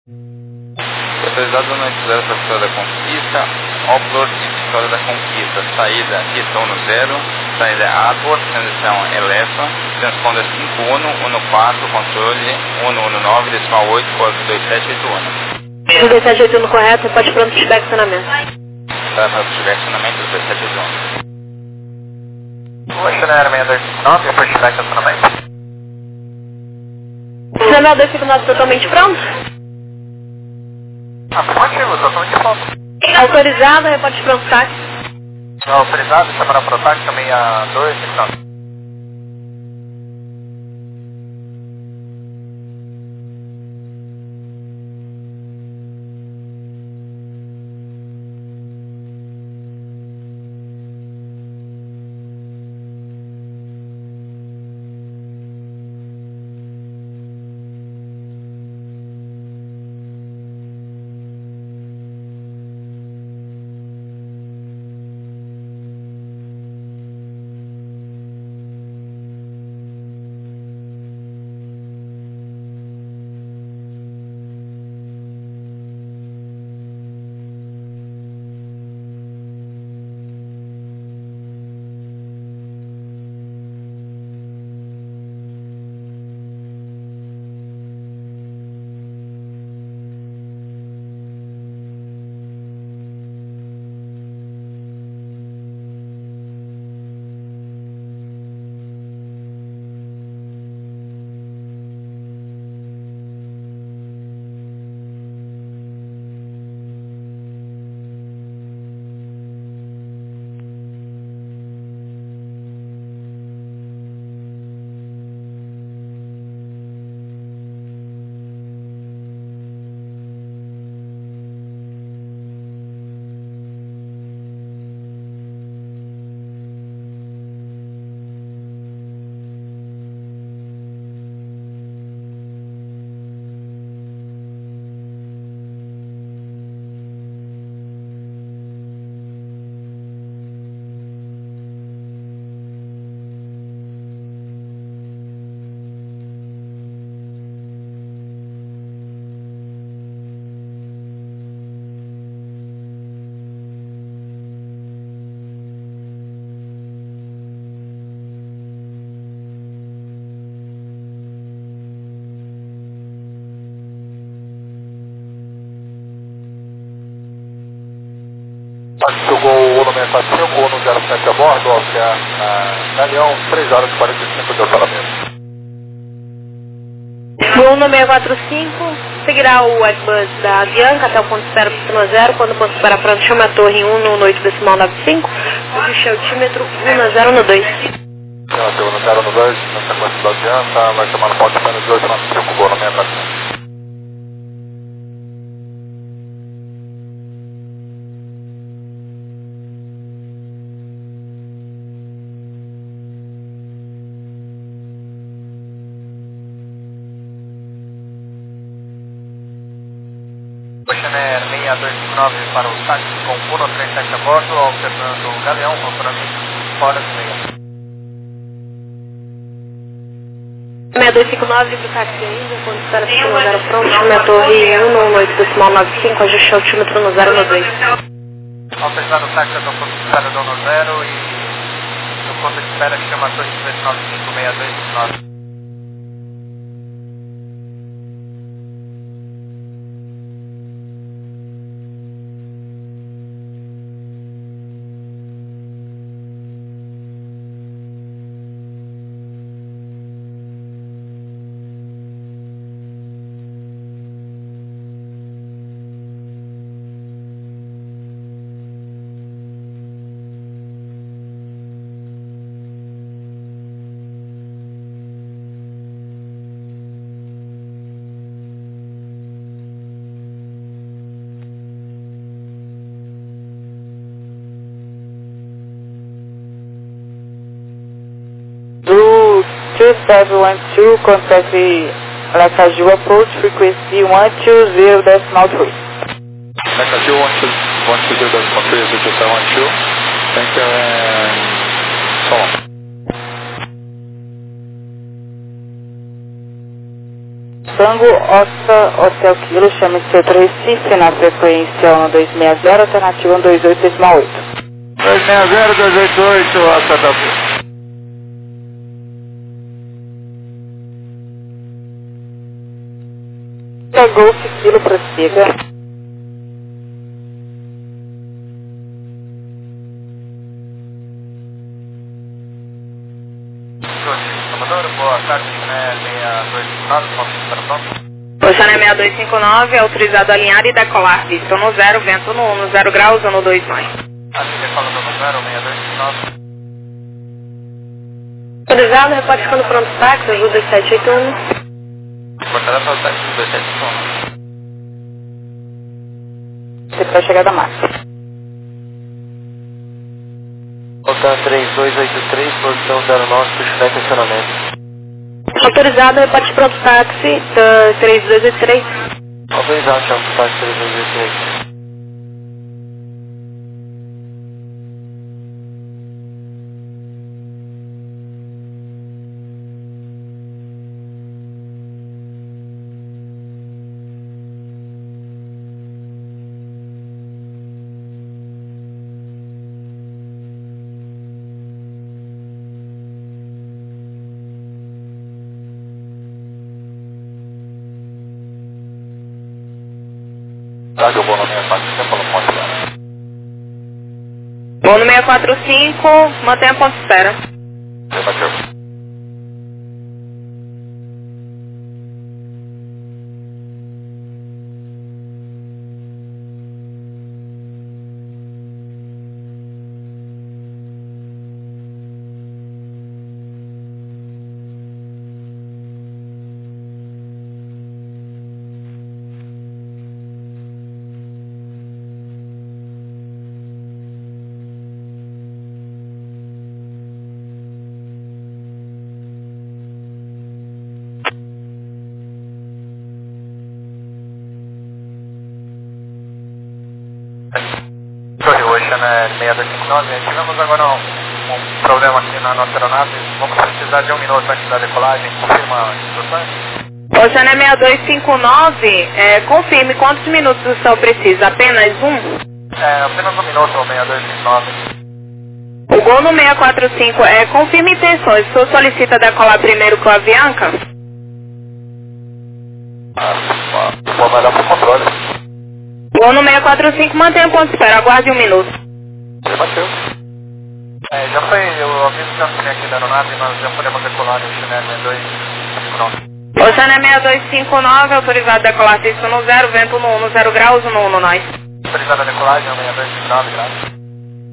Autorizado no 80 para Vitória da Conquista, Upload Vitória da Conquista, saída questão no 0, saída Upward, transição Elefa, transponder 5114, controle 119, decimal 8, código 2781. 2781 correto, repórte pronto, feedback acionamento. Tá, para feedback acionamento 2781. Questionário 6259, repórte feedback acionamento. Acionamento 259 totalmente pronto? Afirmativo, totalmente pronto. Autorizado, repórte pronto, táxi. Autorizado, chamar para o táxi, 62, então. Jogou o Gol 645, Gol 07 a bordo, Oscar Galeão, 3 horas e 45 de operamento. Gol 645, seguirá o Airbus da Avianca até o ponto de espera para 0, quando o ponto de espera pronto chama a torre 1 no 8 decimal 95, puxa o altímetro 1 no 2. Chegou no 0 no 2, na sequência da Avianca, vai chamar no ponto de espera 295, Gol 645. Questionnaire 6259 para o táxi com 137 a bordo, alternando o Galeão, compromisso fora do meio. 6259 para o táxi ainda, quando espera para no 0 pronto, chama a torre 1 no 8 decimal 95, ajuste o altímetro no 0 no 2. Autorizado o táxi até o ponto de espera do 0 e no ponto de espera chama a torre 295 6229. Do 2712, contact Aracaju approach, frequency 120.3. Aracaju 120.3, which is 112. Thank you and so on. Tango Oscar Hotel Kilo, chame Centro Recife, na frequência 1260, alternativa 128,8. 260, 288, Oscar Hotel Kilo. Golf Kilo, prossiga. Boa tarde, né? 6259, ponto de operação. Oceané 6259, autorizado a alinhar e decolar. Visto no 0, vento no 1, no 0 graus ou no 2 mais. Assim, falando no 0, 6259. Autorizado, reporte quando pronto táxi, ajuda 781. Reportada para o táxi 27 Você vai chegar da massa. Voltando 3283, posição 09, puxar estacionamento. Autorizado, reporte pronto táxi 3283. Autorizado, chama pro táxi 3283. Rádio Bono 645, falando ponto de Bono 645, mantenha ponto de espera. Bateu. Oceané 6259, tivemos agora um problema aqui na nossa aeronave, vamos precisar de 1 minuto antes da decolagem, confirma as instruções? Oceané 6259, confirme quantos minutos o senhor precisa, apenas um? Apenas 1 minuto, 6259. O Gol no 645, confirme intenções, o senhor solicita decolar primeiro com a Avianca? Vou mandar pro controle. Gol no 645, mantenha ponto de espera, aguarde 1 minuto. Bateu. Já foi, eu aviso que eu assinei aqui da aeronave, nós já podemos decolar o Oceané 6259. Oceané 6259, autorizado a decolar visto no 0, vento no 1, no 0 graus no 1 no nós. Autorizada a decolagem 6259, graças.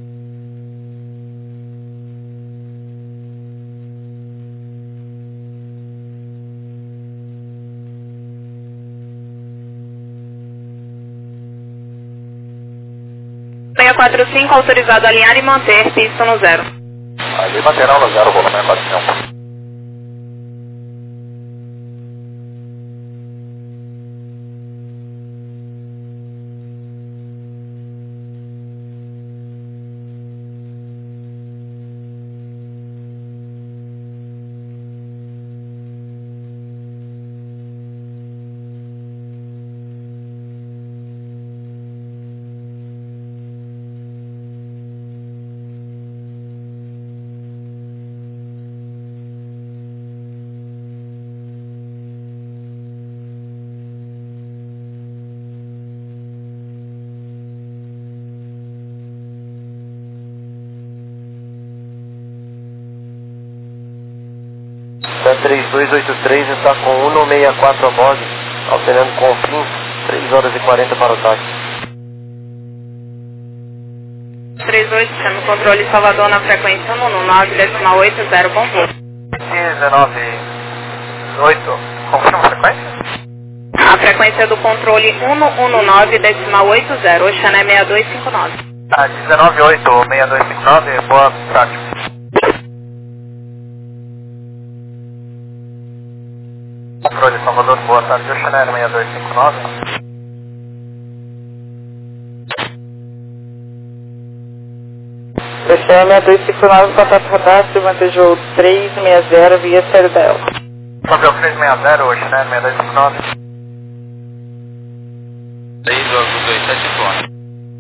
Meia 45, autorizado a alinhar e manter visto no 0. Ali lateral no 0, volume 45. Da 3283 está com 164 a bordo, alterando com fim, 3 horas e 40 para o táxi. 38, chama o controle Salvador na frequência 119,80, bom voo. 198, confirma a frequência? A frequência do controle 119,80, Oceané 6259. 198, 6259, boa tarde. Controle Salvador, boa tarde, Oceané 6259. Oceané 6259, contato radar, Silvante Jogo 360 via série da Elfa. Papel 360, hoje, né? 6259. 327 tons.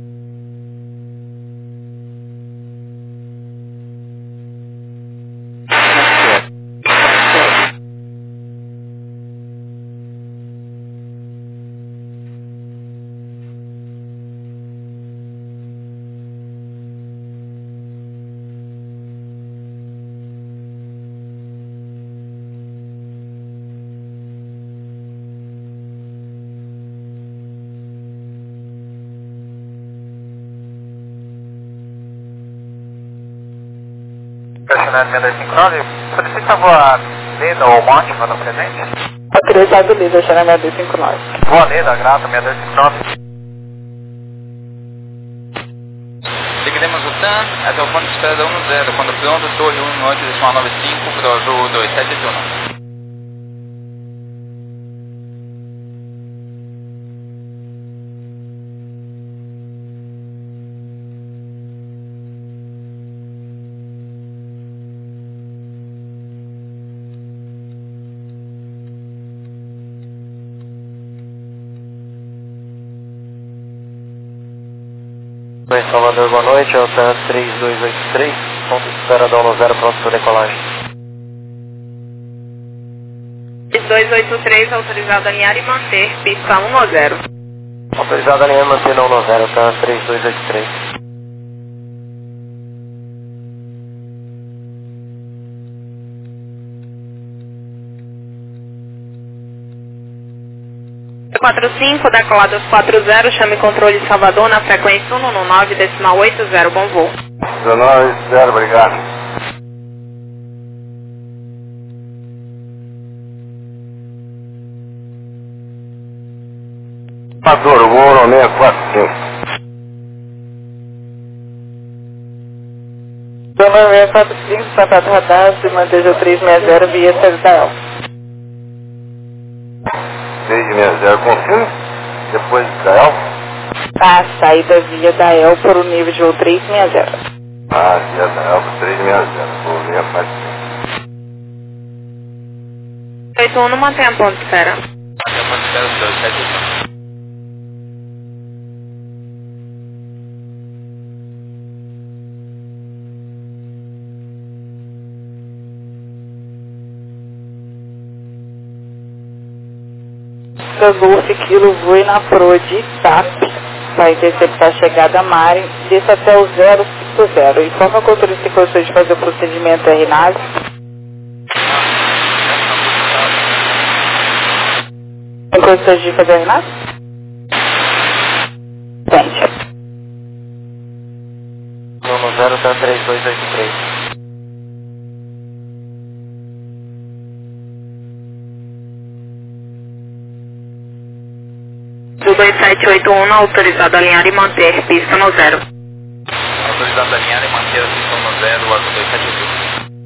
Personagem 6259, solicita voar Leda ou Monte para no presente? Autorizado Leda, China 6259. Voa Leda, Grata 6259. Seguiremos o TAM até o ponto de espera da 10, quando pronto, torre 18.95 para o azul 271. Oi, Salvador, boa noite, é o TAM 3283, ponto de espera da 10, pronto para decolagem. 283, autorizado a alinhar e manter, pista 10. Autorizado a alinhar e manter na 10, TAM 3283. Quatro 45, decoladas 40, chame controle Salvador na frequência 119.80, bom voo. 19, obrigado. Salvador, voo 645. Zona 645, contato radar, se manteja 360 via Cesar. 360, confirma? Depois de Israel? A saída via da El para o nível de voo 360. Ah, via Israel para 360, vou ver a parte. 81, mantenha ponto de espera. Mantenha ponto de espera 271. Golf Kilo voe na proa de TAP para interceptar a chegada a Mari, desça até o 050. Informa a controle se condições de fazer o procedimento RNAV. Tem condições de fazer RNAV? Tente. No 0 tá 3283. 2781, autorizado a alinhar e manter, pista no 0. Autorizado a alinhar e manter a pista no 0, azul 272.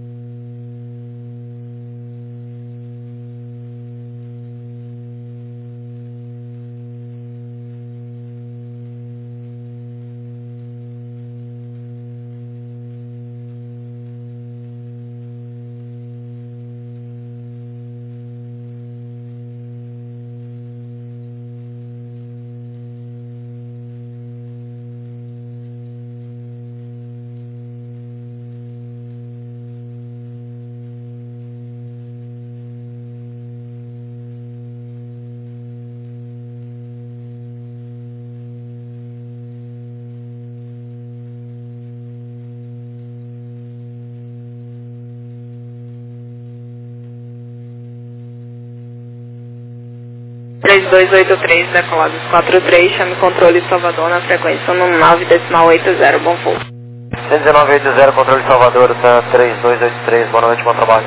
Três 283, decolados 43, chame controle Salvador na frequência 119.80, bom voo. 119.80, controle Salvador, tá 3283, boa noite, bom trabalho.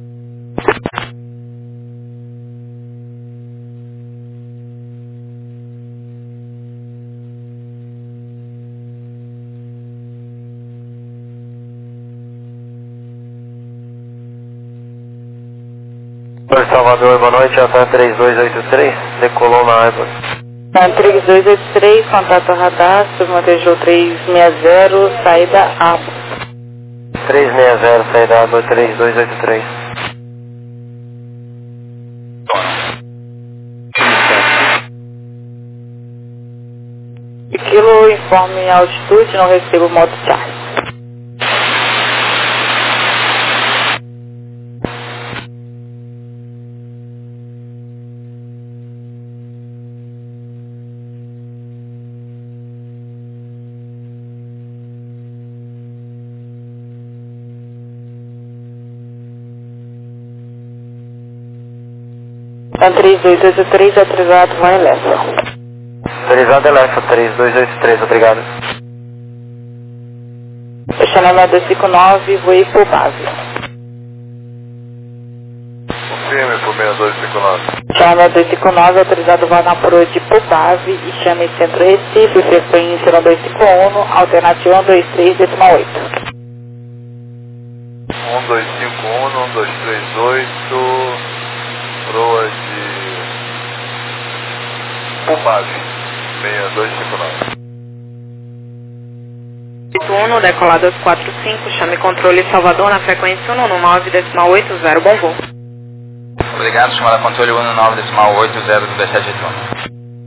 Controle Salvador, boa noite, tá 3283, decolou na Airbus. 3283, contato radar, submantejou 360, saída A. 360, saída A, 3283. Quilo, informe altitude, não recebo modo charge. Então, 3283, atrasado, vai Elefa. Autorizado Elefa, 3283, obrigado. Chanel 259, voe por base. Confirme por 6259. Chanel 259, autorizado vai na proa de por base e chame Centro Recife, frequência 251, alternativa 123, decimal 8. 1251, 1238, proa de Pubave, 6259. 81, decolado aos 45, chame controle Salvador na frequência 119,80, bom voo. Obrigado, chamada controle 19,80 do B7 Ituano.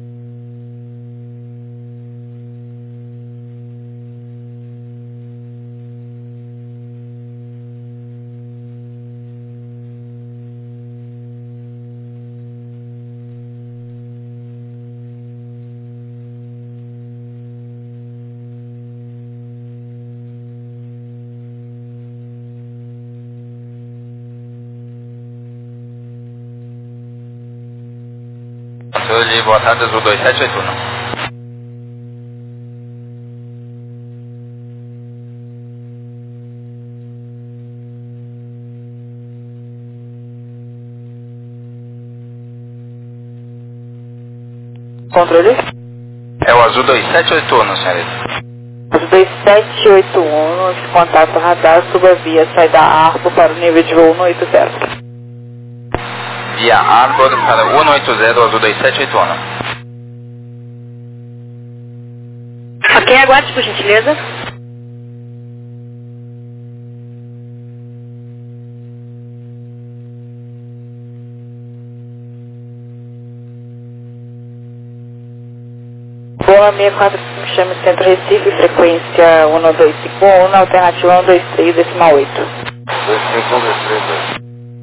Controle, boa tarde, Azul 2781. Controle? É o Azul 2781, senhorita. Azul 2781, esse contato radar, suba via, sai da Arco para o nível de voo 180. Via Arbor para 180, Azul 2781. Ok, aguarde por gentileza. Boa 645, chame Centro Recife, frequência 1251, alternativa 123, decimal 8. 25123.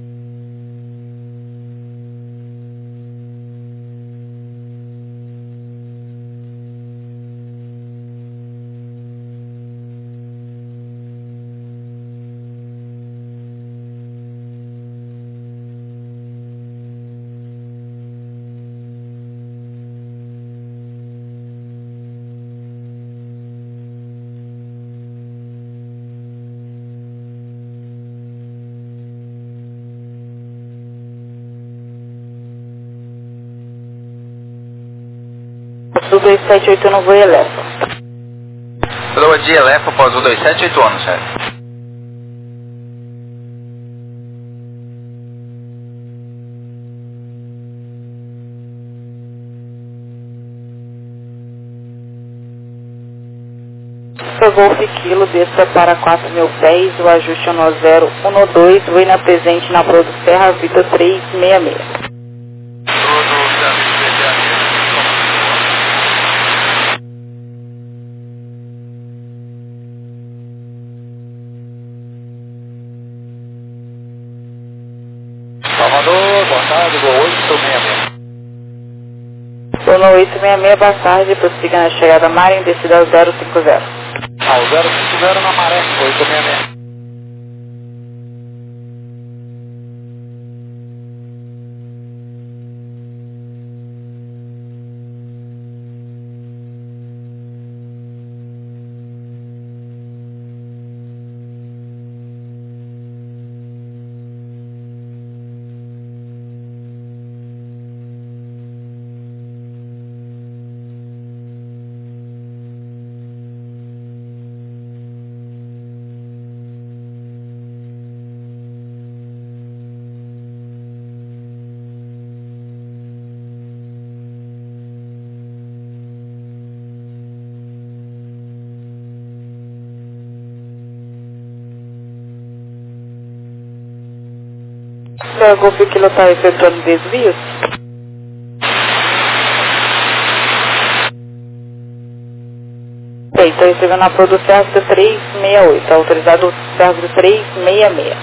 Azul 278 no voo Elefa. Proa de Elefa para o Azul 2781, senhorita. Golf Kilo, desça para 4.000 pés, o ajuste 1012, voe na presente na proa do Serra Vida 366. Salvador, boa tarde, voo 866. Sono 866, boa tarde, prossiga na chegada Marin, descida ao 050. Ao 050 na Maré, 866. O Golf Kilo está efetuando desvios. Bem, estou recebendo a Pro do Sérgio 368, autorizado o Sérgio 366.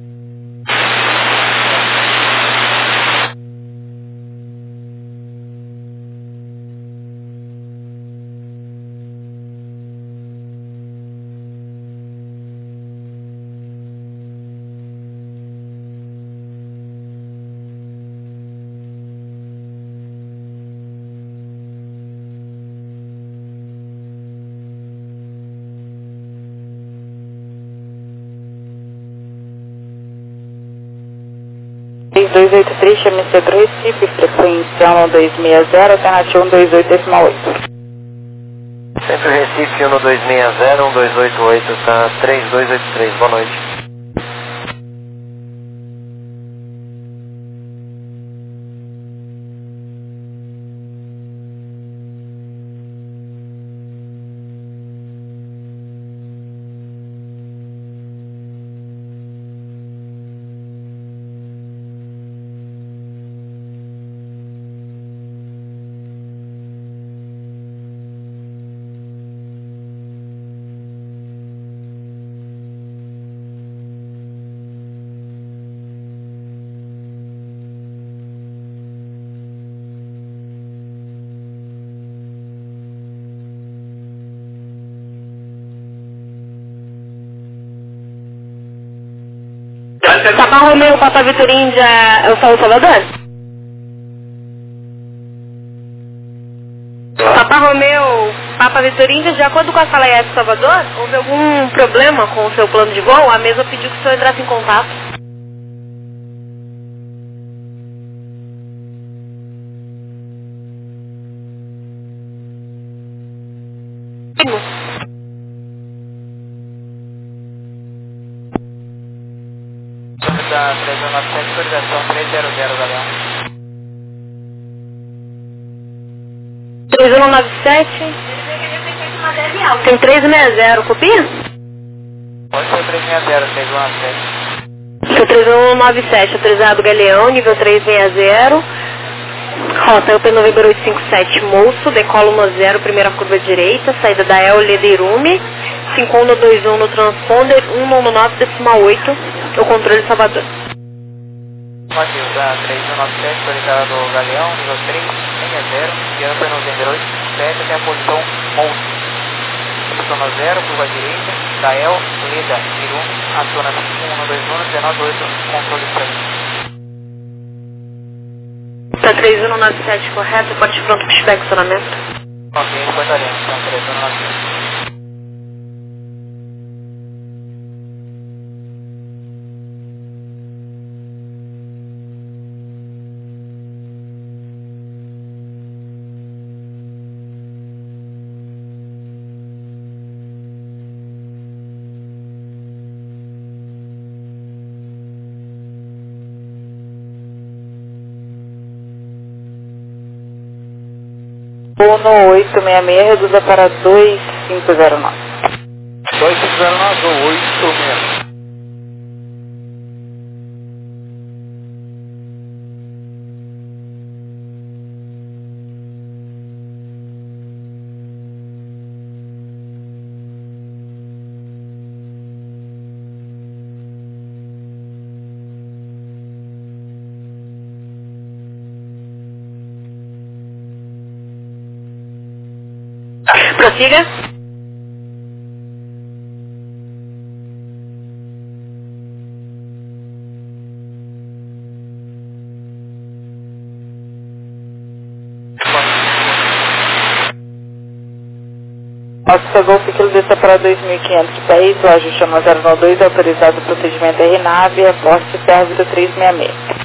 Três 283, chame Centro Recife, frequência 1260, alternativa 128,8. Centro Recife 1260, 1288, tá 3283, boa noite. Papa Romeu, Papa Vitor Índia, eu sou o Salvador? Papa Romeu, Papa Vitor Índia, de acordo com a sala EF Salvador, houve algum problema com o seu plano de voo? A mesa pediu que o senhor entrasse em contato. Da 397, autorização 300, Galeão. 3197. Tem 360, copia? Pode ser 360, 317. Seu 3197, autorizado Galeão, nível 360. Rota UP November 857, Moço, decola 10, primeira curva direita, saída da El Lederume, 5121 no transponder, 199,8, o controle Salvador. Motivo da 3197, autorizado Galeão, nível 360, guiando para November 857 até a posição Moço. 0, curva direita, da El Lederume, acionamento 121 198, controle Salvador. Tá 3197, correto? Pode pronto para chegar acionamento. Ok, reportaremos, então 3197. Uno 866, reduza para 2509. 2509 ou 86. Prossiga. Nosso Golf Kilo desça para 2.500 pés, o ajuste 092, autorizado o procedimento RNAV, aporte Sérgio 366.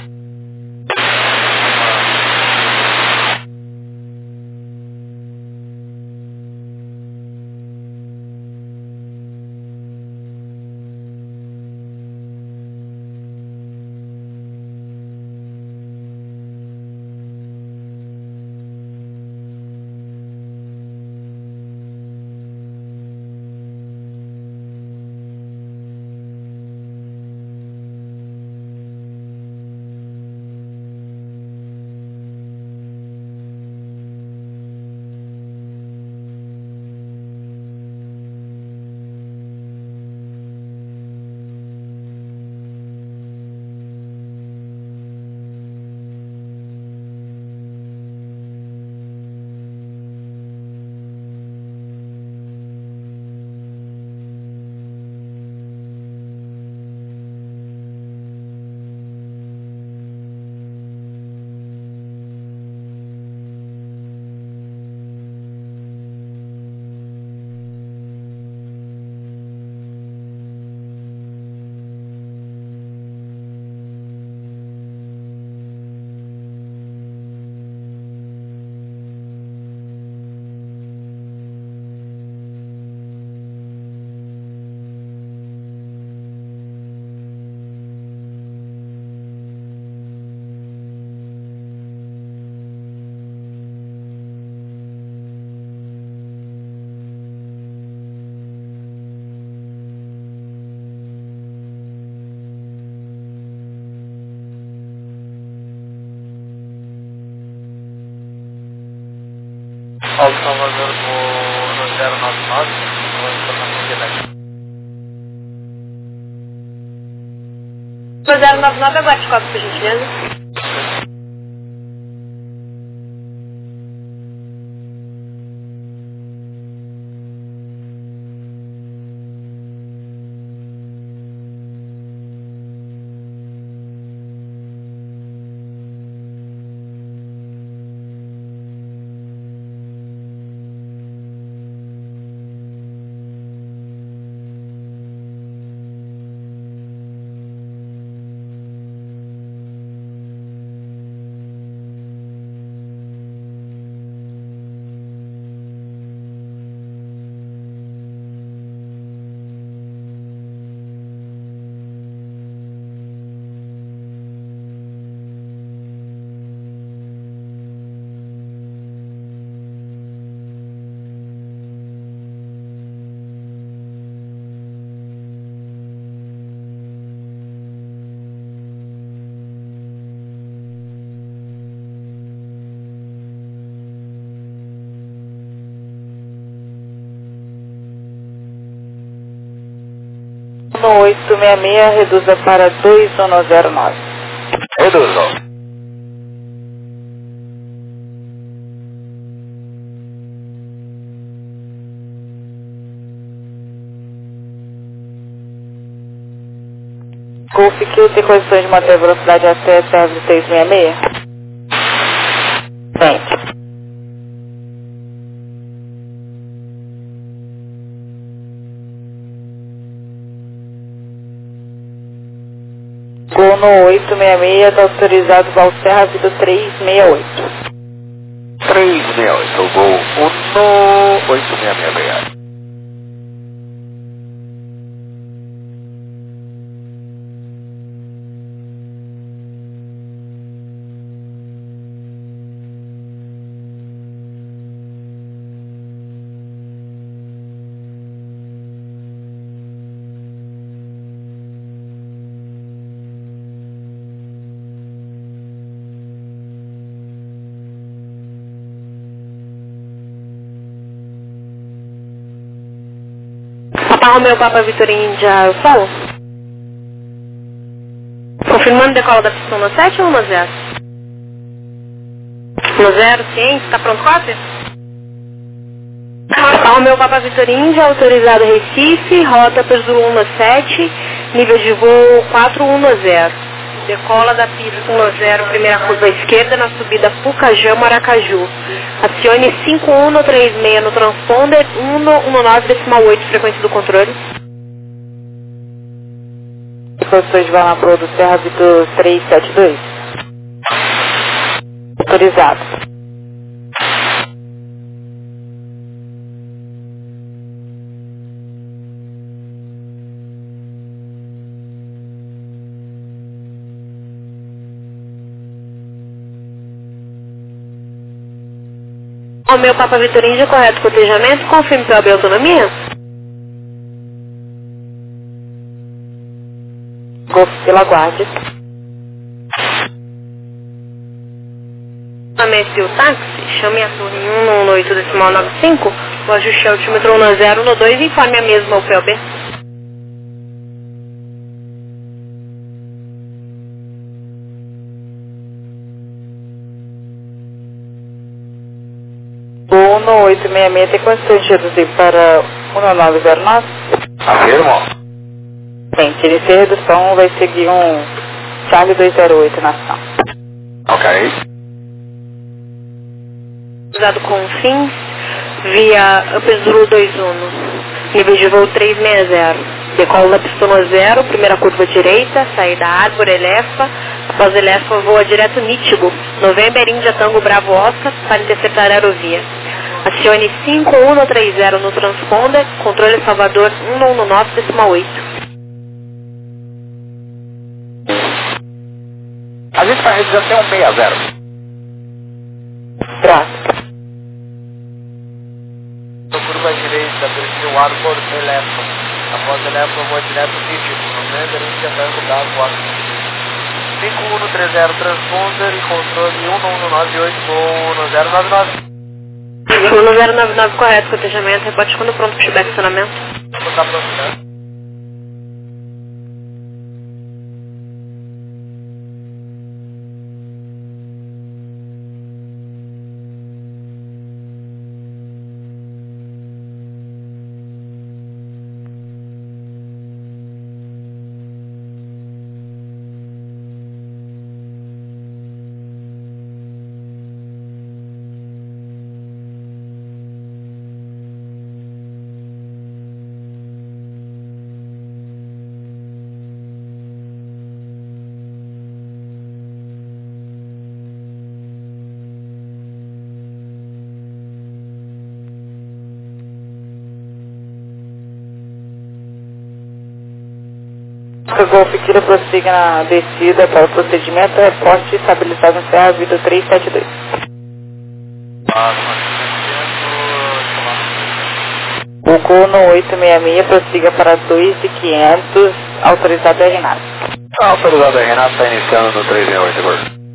Alto Salvador no 099, com informação de elétrica. 099, aguarde cópia, por gentileza. No 866, reduza para 2109. Reduzo. Golf Q tem condições de manter a velocidade até serve 666? Tem. Gol no 866, está autorizado Valserra Vida 368. 368, Gol 18666. Papa Romeo Papa Vitor Índia Sol. Confirmando decola da pista no 7 ou no 0? No 0, ciente, está pronto cópia? Papa Romeo Papa Vitor Índia, autorizado Recife, rota Perzulo 117, nível de voo 410. Decola da pista 10, primeira curva à esquerda na subida Pucajã, Maracaju. Acione 5136 no transponder 119,8, frequência do controle. Condições de Barra Pro do Serra Vitor 372. Autorizado. O meu Papa Vitor Índia, correto cotejamento, confirme POB autonomia. Golf pela guarda. Amesse o táxi, chame a torre 118,95, o ajuste altímetro no 0 no 2 e informe a mesma o POB. Gol no 866, tem condições de reduzir para 1909? Afirmo. Tem, se iniciar a redução, vai seguir um Charlie 208 na ação. Ok. Usado com fins, via Upezulu 21, nível de voo 360. Decola da pista 0, primeira curva direita, saída Árvore Elefa, após Elefa voa direto Nítigo, November Índia Tango Bravo Oscar, para interceptar a aerovia. Acione 5130 no transponder, controle Salvador 119,8. A gente vai reduzir até 160. Graças. Curva direita, perfil Árvore Elefa. Após Elefa, voa direto Nítigo, November Índia Tango Bravo Oscar. 5130 transponder e controle 119,8 no 099. Bruno 099 correto, cotejamento, reporte quando pronto, pushback, estacionamento. Tá pronto, né? Golf Kilo prossiga na descida para o procedimento, reporte estabilizado no Serra Vida 372. O Cono 866 prossiga para 2.500, autorizado a Renato. Autorizado a Renato, está iniciando no 368 agora.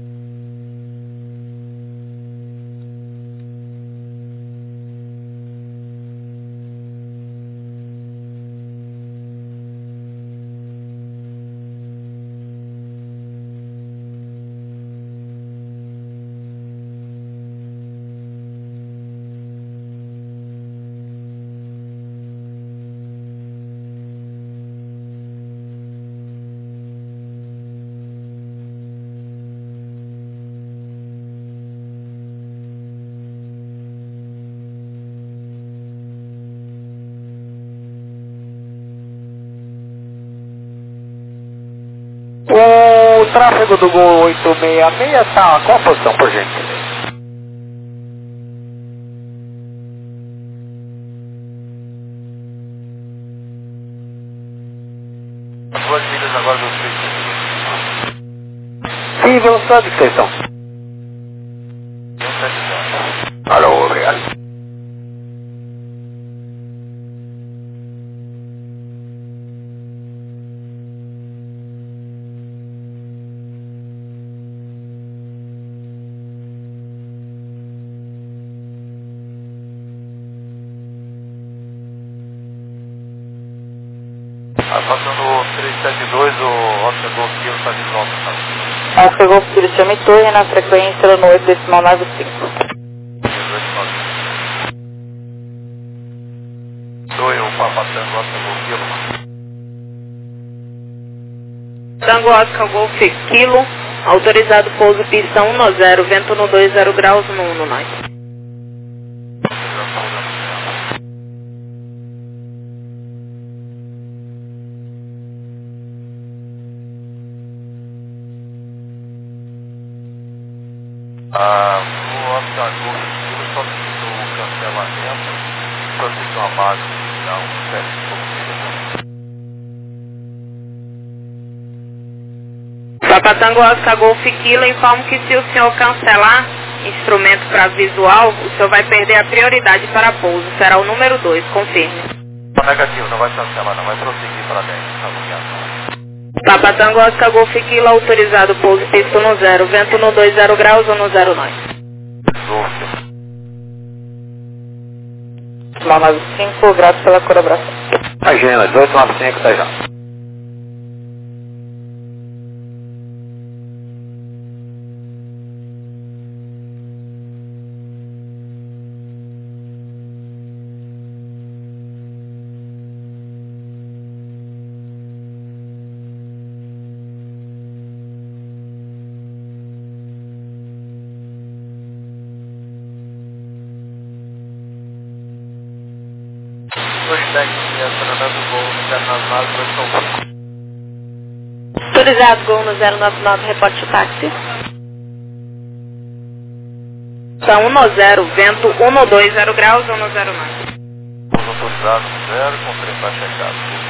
O tráfego do Gol 866 está a qual posição, por gentileza? Duas milhas agora do 372. Sim, velocidade de que vocês estão? 170. Alô, obrigado. Passando o 372, o Oscar Golf Kilo está de volta, tá? Oscar Golf Kilo chama torre na frequência no 8.95. 1895. Sou eu, passando o Oscar Golf Kilo. Tango Oscar Golf Kilo, autorizado pouso pista 10, vento no 20 graus no 19. O Oscar Golf Kilo só fiz o cancelamento, só fiz uma base de dar um teste de Papa Tango Oscar Golf Kilo, informo que se o senhor cancelar instrumento para visual, o senhor vai perder a prioridade para pouso. Será o número 2, confirme. Negativo, não vai cancelar, não vai prosseguir para dentro, tá ligado? Papa Tango Oscar Golf Kilo, autorizado pouso pista no 0, vento no 20 graus ou no 09. 95, grato pela colaboração. Agenda, 1895, tá já. Autorizado Gol no 099, reporte o táxi. Está 10, vento 120 graus ou no 09. Autorizado 0, com trem para checado.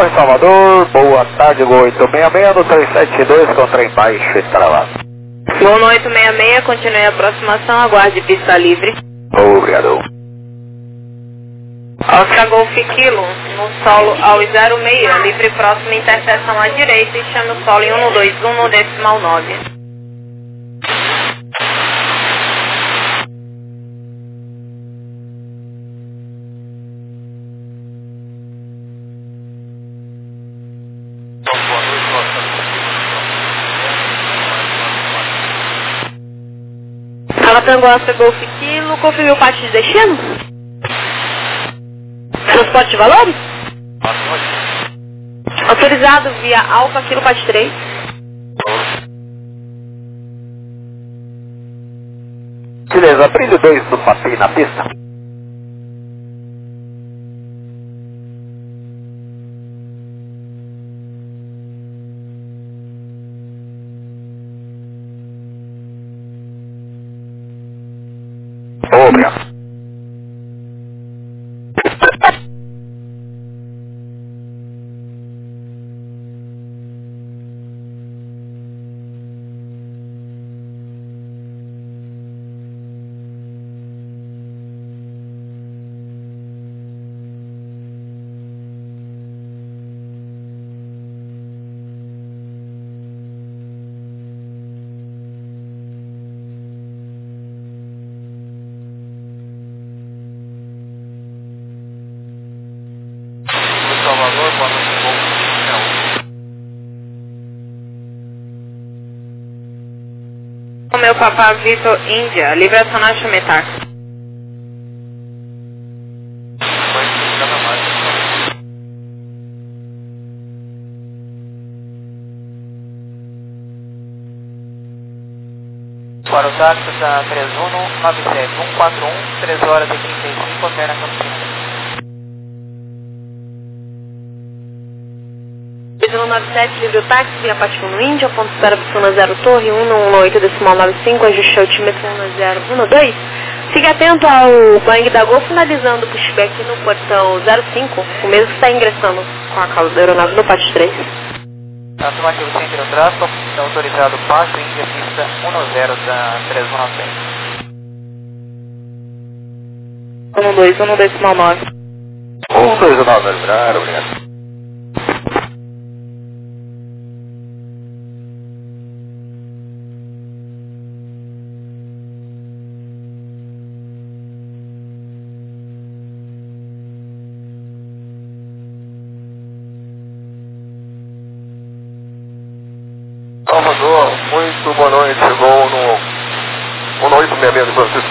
Torre Salvador, boa tarde, Gol 866 no 372 com trem baixo e travado. Gol no 866, continue a aproximação, aguarde pista livre. Obrigado. Oscar Golf Kilo, no solo ao 06, livre próximo interseção à direita e chame o solo em 121 no decimal 9. Tango Oscar Golf Kilo, confirme o parte de destino? Transporte de valores? Autorizado via Alfa Kilo parte 3. Beleza, brilho 2 do Papi na pista. Obrigado. Meu Papá Vitor Índia, liberação na Chumetar. Para o táxi da 3197, 141, 3 horas e 35, até na Campinas. 3197, livre o táxi, via Patifão no Índia, ponto espera Pissuna 0 Torre, 118 decimal 95, ajuste altímetro 1012. Fique atento ao bang da Gol, finalizando o pushback no portão 05, o mesmo que está ingressando com a causa da aeronave no pátio 3. Afirmativo, centro do tráfego, autorizado Pacho, Índia, pista 10 da 3197. 121 decimal 9. 129, obrigado. Salvador, muito boa noite, chegou no 866 do Francisco.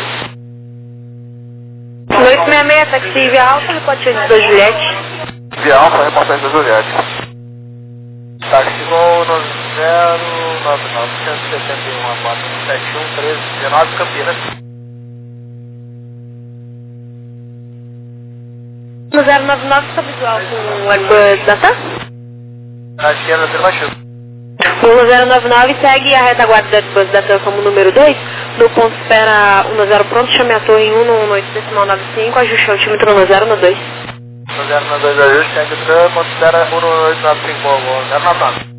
No 866, taxi via Alfa, reporte da Juliette. Via Alfa, reportagem da Juliette. Táxi Gol no 099, 171, 471, 13, 19, Campinas. No 099, está visual com o Airbus da TAM? Acho que era afirmativo. No 099 segue a retaguarda da Airbus da TAM como número 2. No ponto espera 10 pronto, chame a torre em 118 decimal 95, ajuste o altímetro 1012. No 092 ajuste, segue o TAM, ponto espera 11895, 099.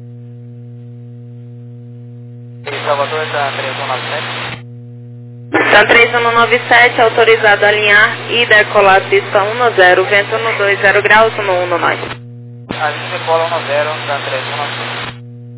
Salvador, 3197. Então 3197, autorizado a alinhar e decolar pista 10, vento no 20 graus, no 19. A gente decola 10, tá 3197.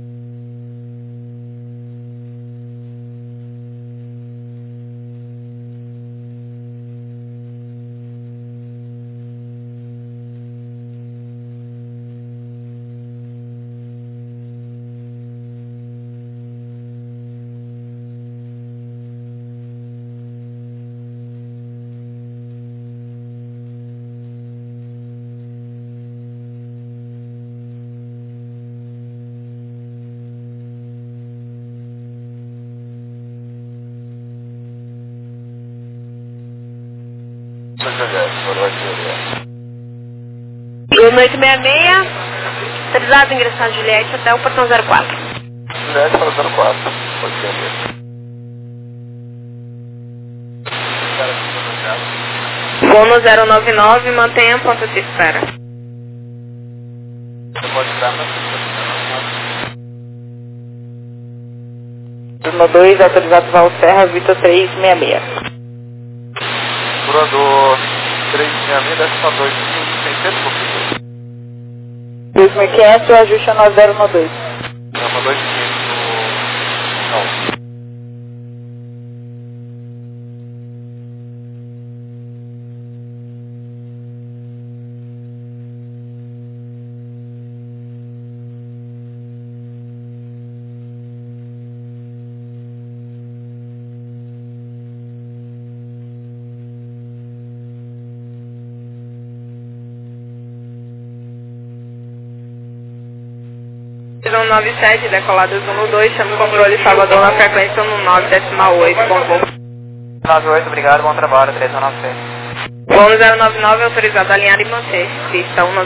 Boa noite 66, autorizado a ingressar Juliette até o portão 04. Juliette para o 04, pode ser mesmo. Voo no 099, mantenha ponto de espera. Você pode dar na Turno 2, autorizado Val Serra, Vitor 366. Curador 366, desce para 2.600 por segundo. 2.500, ajuste a 9012. Não, para 2.500 não. No 97, decoladas 12, chama o controle Salvador na frequência no 9,8, bom voo. 98, obrigado, bom trabalho, 3196. Voo no 099, autorizado a alinhar e manter, pista 10.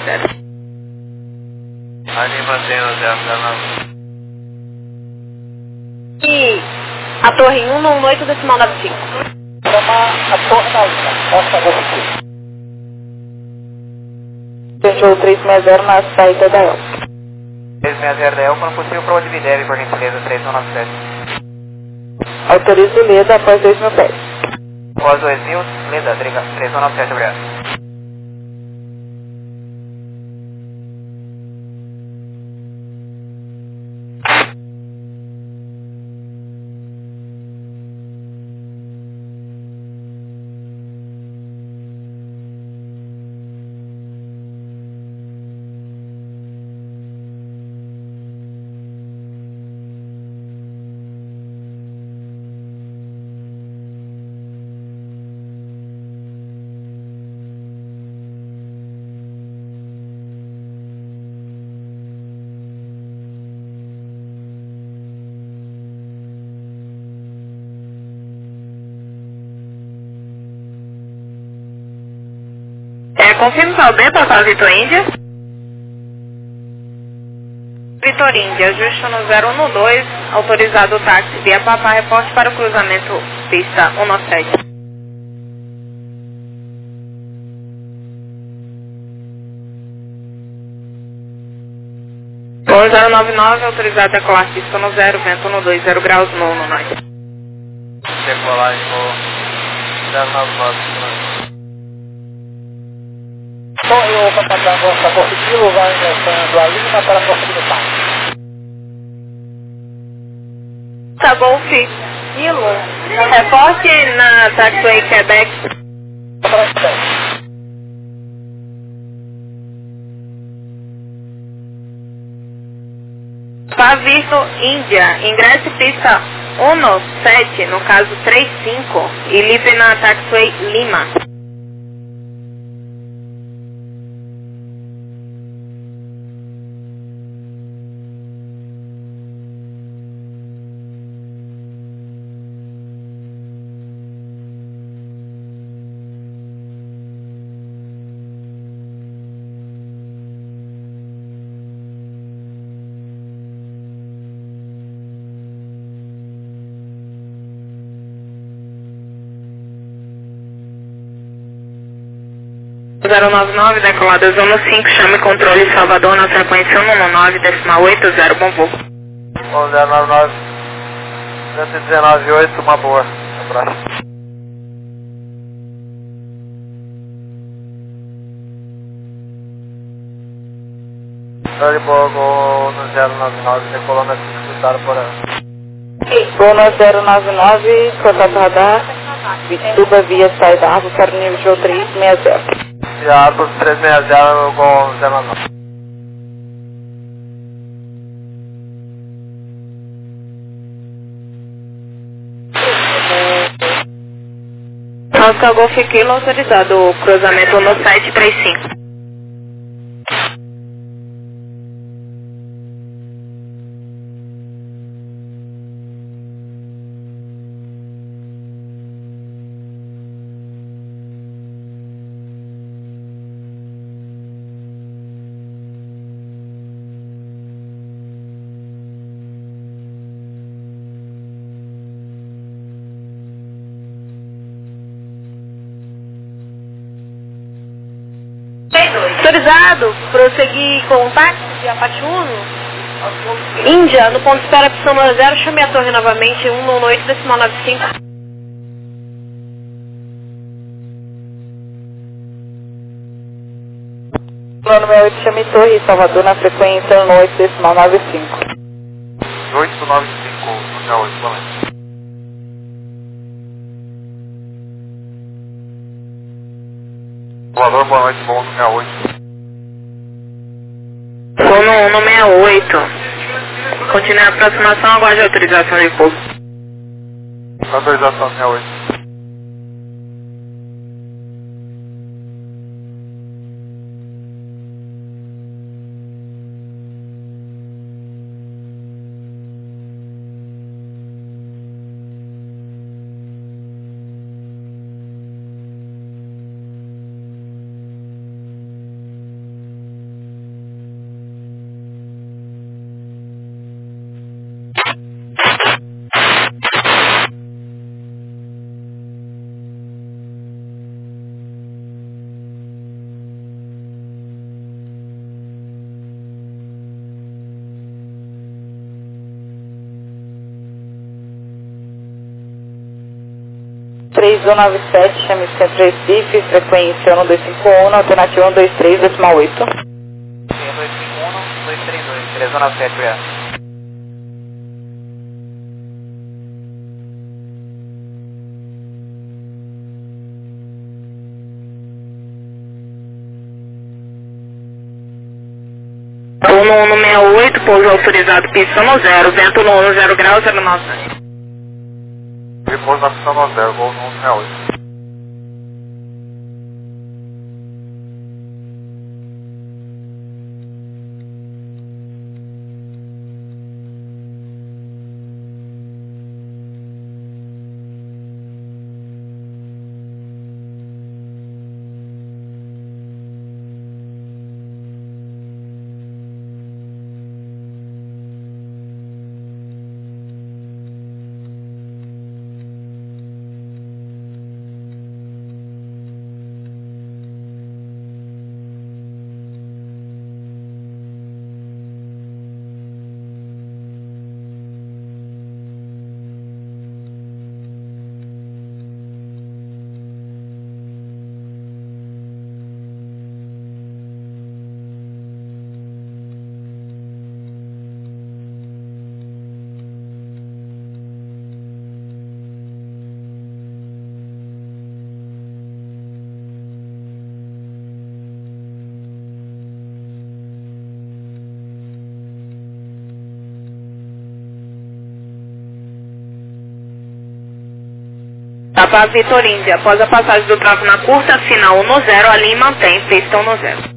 Ali mantém no 099. E a torre 1 no 8 decimal 95. Chamar a torre na linha, Costa Golf. Sentiu 360 na saída da El. 360 da El, quando possível, prova de Videv, por gentileza, 3197. Autorizo Leda após 2.000 pés. Após 2.000, Leda, 3197, obrigado. Confirme para o B, total Vitor Índia. Vitor Índia, ajuste no 012, autorizado o táxi via Papá, reporte para o cruzamento pista 197. Voo 099, autorizado a decolar pista no 0, vento no 20 graus, no 19. Decolagem no 099. Torre o Papatango, está positivo, vai ingressando a Lima para a Costa do Parque. Tá bom, Filo. Reporte na Taxway Quebec. Pavito Índia, ingresse pista 17, no caso 35, e livre na Taxway Lima. Zero 99, decolada zona 5, chame controle Salvador na frequência 119,80, bom voo. 099, 119,8, uma boa. Abraço. Ele pegou no 099, decolou na pista, cruzaram por ela. Voo no 099, contato radar, suba via saída Árvore para o nível de voo 360. E a Árvore 360 com 099. Oscar Golf Kilo autorizado, cruzamento no 735. Autorizado, prosseguir com o táxi de Apache Uno. Índia, no ponto de espera opção 0, chame a torre novamente, 198, decimal 95. Plano 68, chame torre, Salvador, na frequência 198, decimal 95. 895, no 68, valente. Salvador, boa noite, bom no 68. Vou no 68. Continue a aproximação, aguarde a autorização de pouso. Autorização 68. .3097, chame Centro Recife, frequência 1251, alternativa 123, decimal 8. 251, 232, 397, obrigado. Vou no 68, pouso autorizado, pista no 0, vento no 0 grau, 09. Repouso na pista no 0, voo no 168. Tapa Vitor Índia, após a passagem do tráfego na curta, final no 0, a linha mantém, pistão no 0.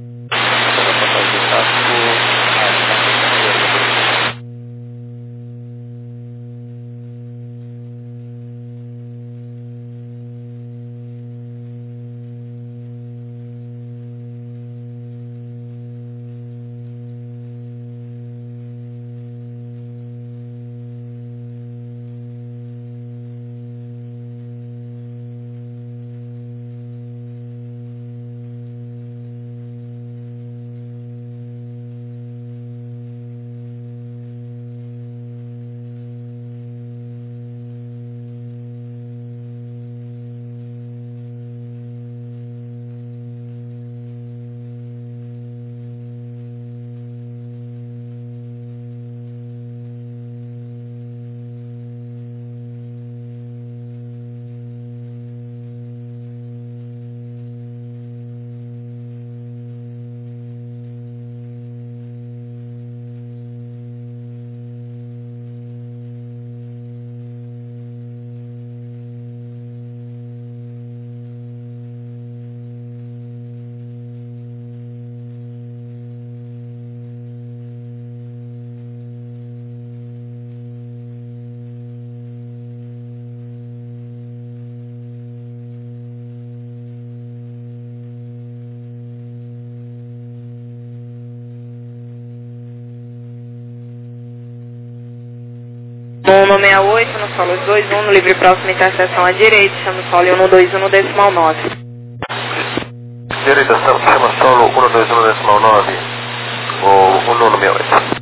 168, no solo 21, no livre próximo interseção à direita, chama o solo 121 decimal 9. Direita, chama solo 121 decimal 9, ou 1168.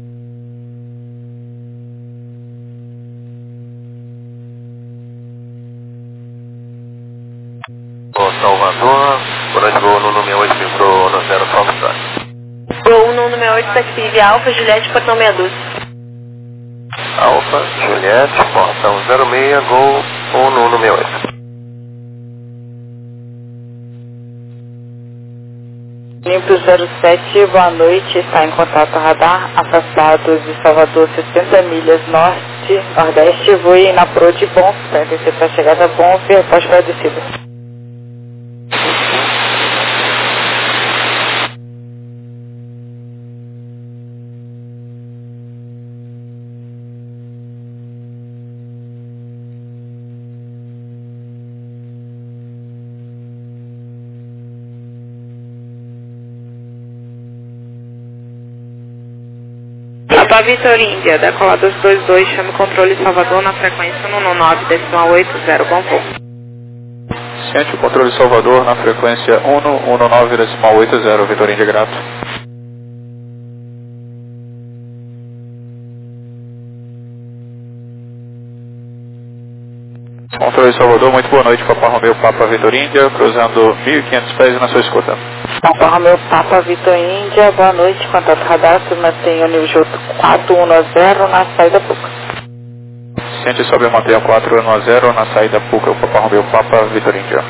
Salvador, boa noite, voo 168, vibrou no 0, Fox Track. Gol 168, taxi Alfa, Juliette, portão 62. Alfa, Juliette, portão 06, Gol 168. Limpo 07, boa noite, está em contato radar, afastados de Salvador 60 milhas norte, nordeste, voe na Pro de Bonf, para interceptar a chegada Bonf e após para a descida. Papa Vitor Índia, decolados 22, chame controle Salvador na frequência 119, decimal 80, bom voo. Ciente o controle Salvador na frequência 119, decimal 80, Vitor Índia grato. Controle Salvador, muito boa noite, Papa Romeu, Papa Vitor Índia, cruzando 1.500 pés na sua escuta. Papa Romeu, Papa Vitor Índia, boa noite, contato radar, mantém o nível 410 na saída PUCA. Ciente sobe e mantenha 410 na saída PUCA, o Papa Romeu, Papa Vitor Índia.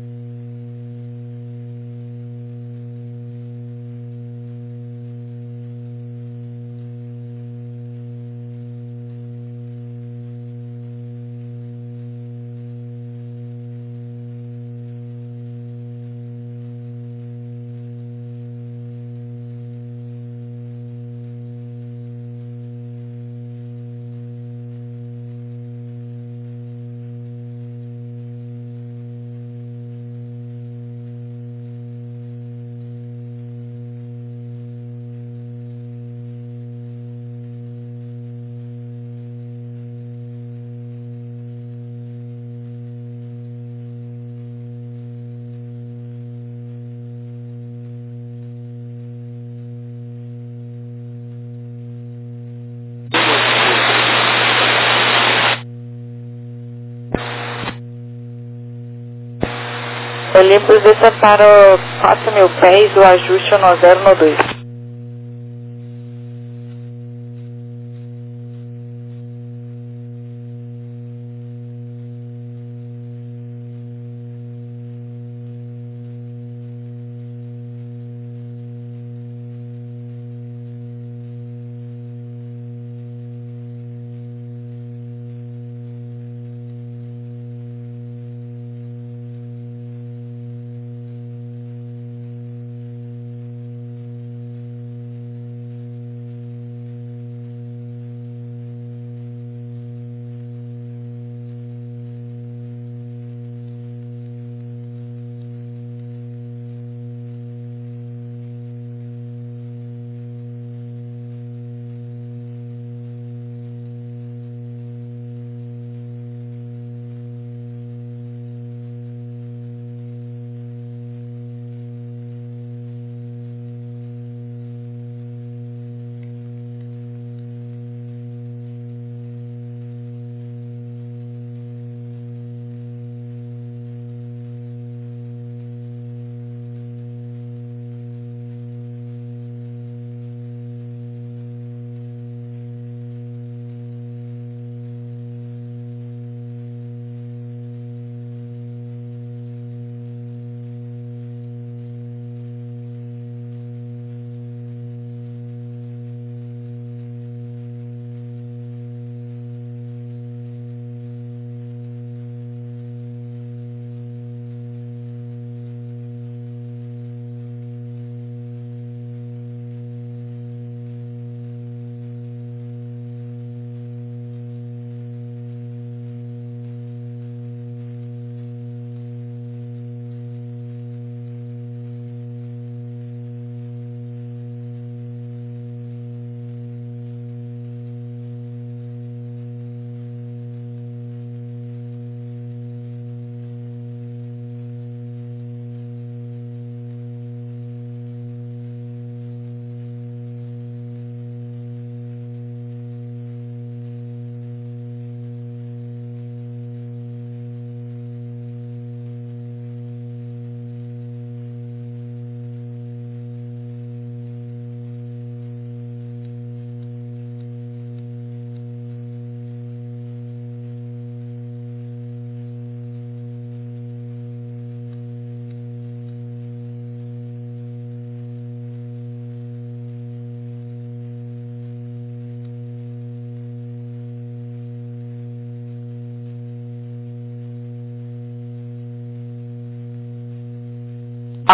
Olympus desça para 4.000 pés, o ajuste no 0 no 2.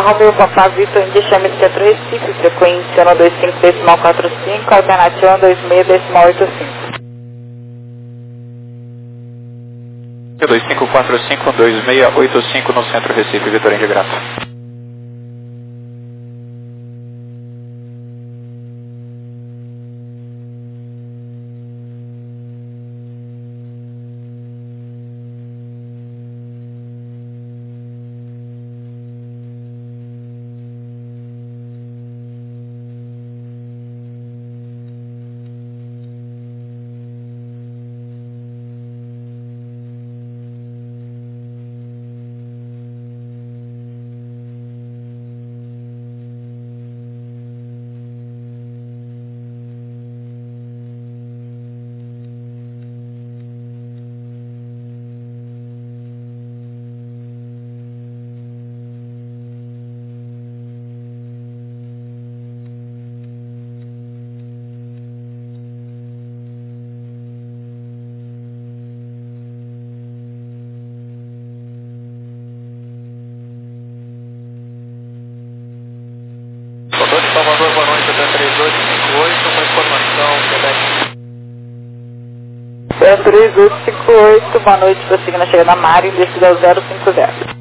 Romeu Papa Vitor Índia Chame Centro Recife, frequência 125.45, alternativa 126.85. 2545-2685 no Centro Recife, Vitor Índia Graça. Motor de Salvador, boa noite, até 3858, uma informação, Quebec. 3858, boa noite, prosseguindo a chegada da Mari, descida ao 050.